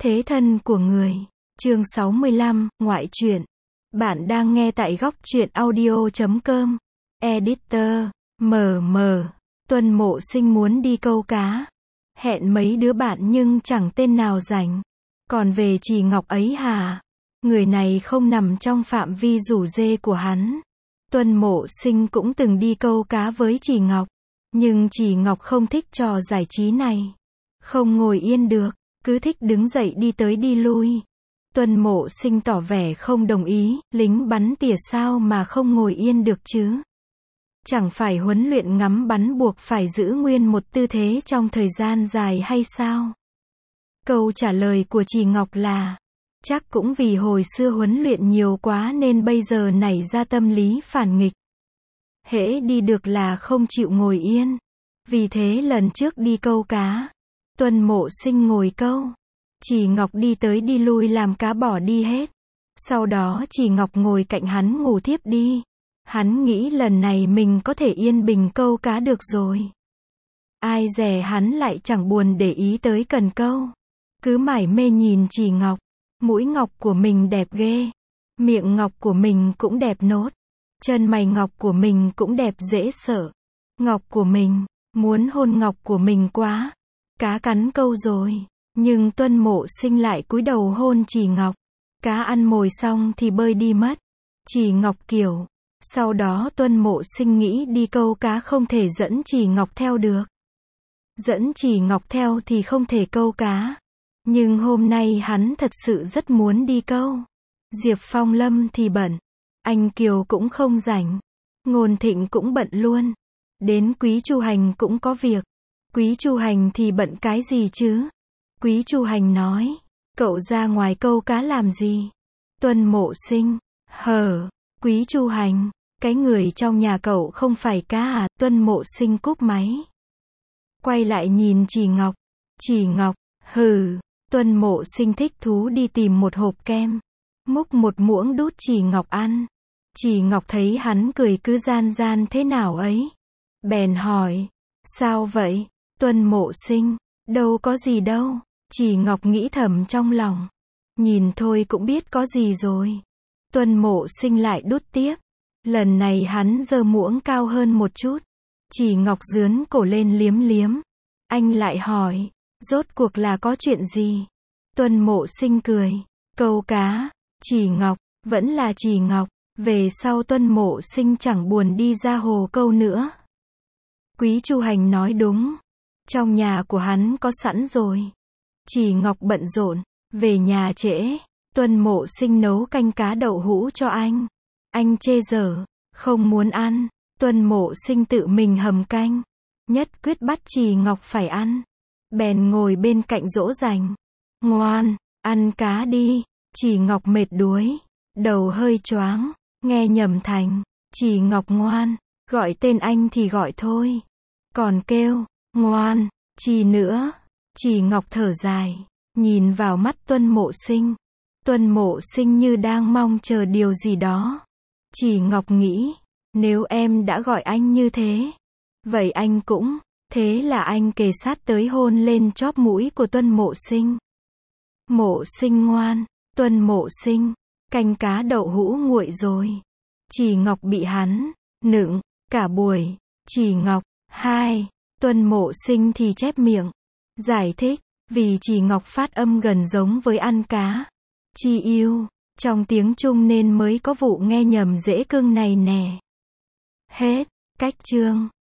Thế thân của người. Chương 65, ngoại truyện. Bạn đang nghe tại góc truyện audio.com. Editor, MM. Tuân Mộ Sinh muốn đi câu cá. Hẹn mấy đứa bạn nhưng chẳng tên nào rảnh. Còn về Trì Ngọc ấy hả? Người này không nằm trong phạm vi rủ rê của hắn. Tuân Mộ Sinh cũng từng đi câu cá với Trì Ngọc. Nhưng Trì Ngọc không thích trò giải trí này. Không ngồi yên được, cứ thích đứng dậy đi tới đi lui. Tuân Mộ Sinh tỏ vẻ không đồng ý, lính bắn tỉa sao mà không ngồi yên được chứ? Chẳng phải huấn luyện ngắm bắn buộc phải giữ nguyên một tư thế trong thời gian dài hay sao? Câu trả lời của Trì Ngọc là, chắc cũng vì hồi xưa huấn luyện nhiều quá nên bây giờ nảy ra tâm lý phản nghịch. Hễ đi được là không chịu ngồi yên. Vì thế lần trước đi câu cá, Tuân Mộ Sinh ngồi câu. Trì Ngọc đi tới đi lui làm cá bỏ đi hết. Sau đó Trì Ngọc ngồi cạnh hắn ngủ thiếp đi. Hắn nghĩ lần này mình có thể yên bình câu cá được rồi. Ai dè hắn lại chẳng buồn để ý tới cần câu. Cứ mải mê nhìn Trì Ngọc. Mũi ngọc của mình đẹp ghê. Miệng ngọc của mình cũng đẹp nốt. Chân mày ngọc của mình cũng đẹp dễ sợ. Ngọc của mình, muốn hôn ngọc của mình quá. Cá cắn câu rồi. Nhưng Tuân Mộ Sinh lại cúi đầu hôn Trì Ngọc. Cá ăn mồi xong thì bơi đi mất. Trì Ngọc kiểu. Sau đó Tuân Mộ Sinh nghĩ đi câu cá không thể dẫn Trì Ngọc theo được. Dẫn Trì Ngọc theo thì không thể câu cá. Nhưng hôm nay hắn thật sự rất muốn đi câu. Diệp Phong Lâm thì bận. Anh Kiều cũng không rảnh. Ngôn Thịnh cũng bận luôn. Đến Quý Chu Hành cũng có việc. Quý Chu Hành thì bận cái gì chứ? Quý Chu Hành nói, cậu ra ngoài câu cá làm gì? Tuân Mộ Sinh, Quý Chu Hành, cái người trong nhà cậu không phải cá à? Tuân Mộ Sinh cúp máy. Quay lại nhìn Trì Ngọc. Trì Ngọc, Tuân Mộ Sinh thích thú đi tìm một hộp kem. Múc một muỗng đút Trì Ngọc ăn. Trì Ngọc thấy hắn cười cứ gian gian thế nào ấy. Bèn hỏi, sao vậy? Tuân Mộ Sinh, đâu có gì đâu. Trì Ngọc nghĩ thầm trong lòng. Nhìn thôi cũng biết có gì rồi. Tuân Mộ Sinh lại đút tiếp. Lần này hắn giơ muỗng cao hơn một chút. Trì Ngọc dướn cổ lên liếm liếm. Anh lại hỏi, rốt cuộc là có chuyện gì? Tuân Mộ Sinh cười. Câu cá. Trì Ngọc, vẫn là Trì Ngọc. Về sau Tuân Mộ Sinh chẳng buồn đi ra hồ câu nữa. Quý Chu Hành nói đúng. Trong nhà của hắn có sẵn rồi. Trì Ngọc bận rộn, về nhà trễ. Tuân Mộ Sinh nấu canh cá đậu hũ cho anh. Anh chê dở, không muốn ăn. Tuân Mộ Sinh tự mình hầm canh. Nhất quyết bắt Trì Ngọc phải ăn. Bèn ngồi bên cạnh dỗ dành. Ngoan, ăn cá đi. Trì Ngọc mệt đuối, đầu hơi choáng, nghe nhầm thành Trì Ngọc ngoan, gọi tên anh thì gọi thôi. Còn kêu, ngoan, chi nữa. Trì Ngọc thở dài, nhìn vào mắt Tuân Mộ Sinh. Tuân Mộ Sinh như đang mong chờ điều gì đó. Trì Ngọc nghĩ, nếu em đã gọi anh như thế, vậy anh cũng, thế là anh kề sát tới hôn lên chóp mũi của Tuân Mộ Sinh. Mộ Sinh ngoan, Tuân Mộ Sinh, canh cá đậu hũ nguội rồi. Trì Ngọc bị hắn nựng cả buổi. Trì Ngọc, Tuân Mộ Sinh thì chép miệng. Giải thích, vì Trì Ngọc phát âm gần giống với ăn cá. Chi yêu, trong tiếng Trung nên mới có vụ nghe nhầm dễ cưng này nè. Hết, cách chương.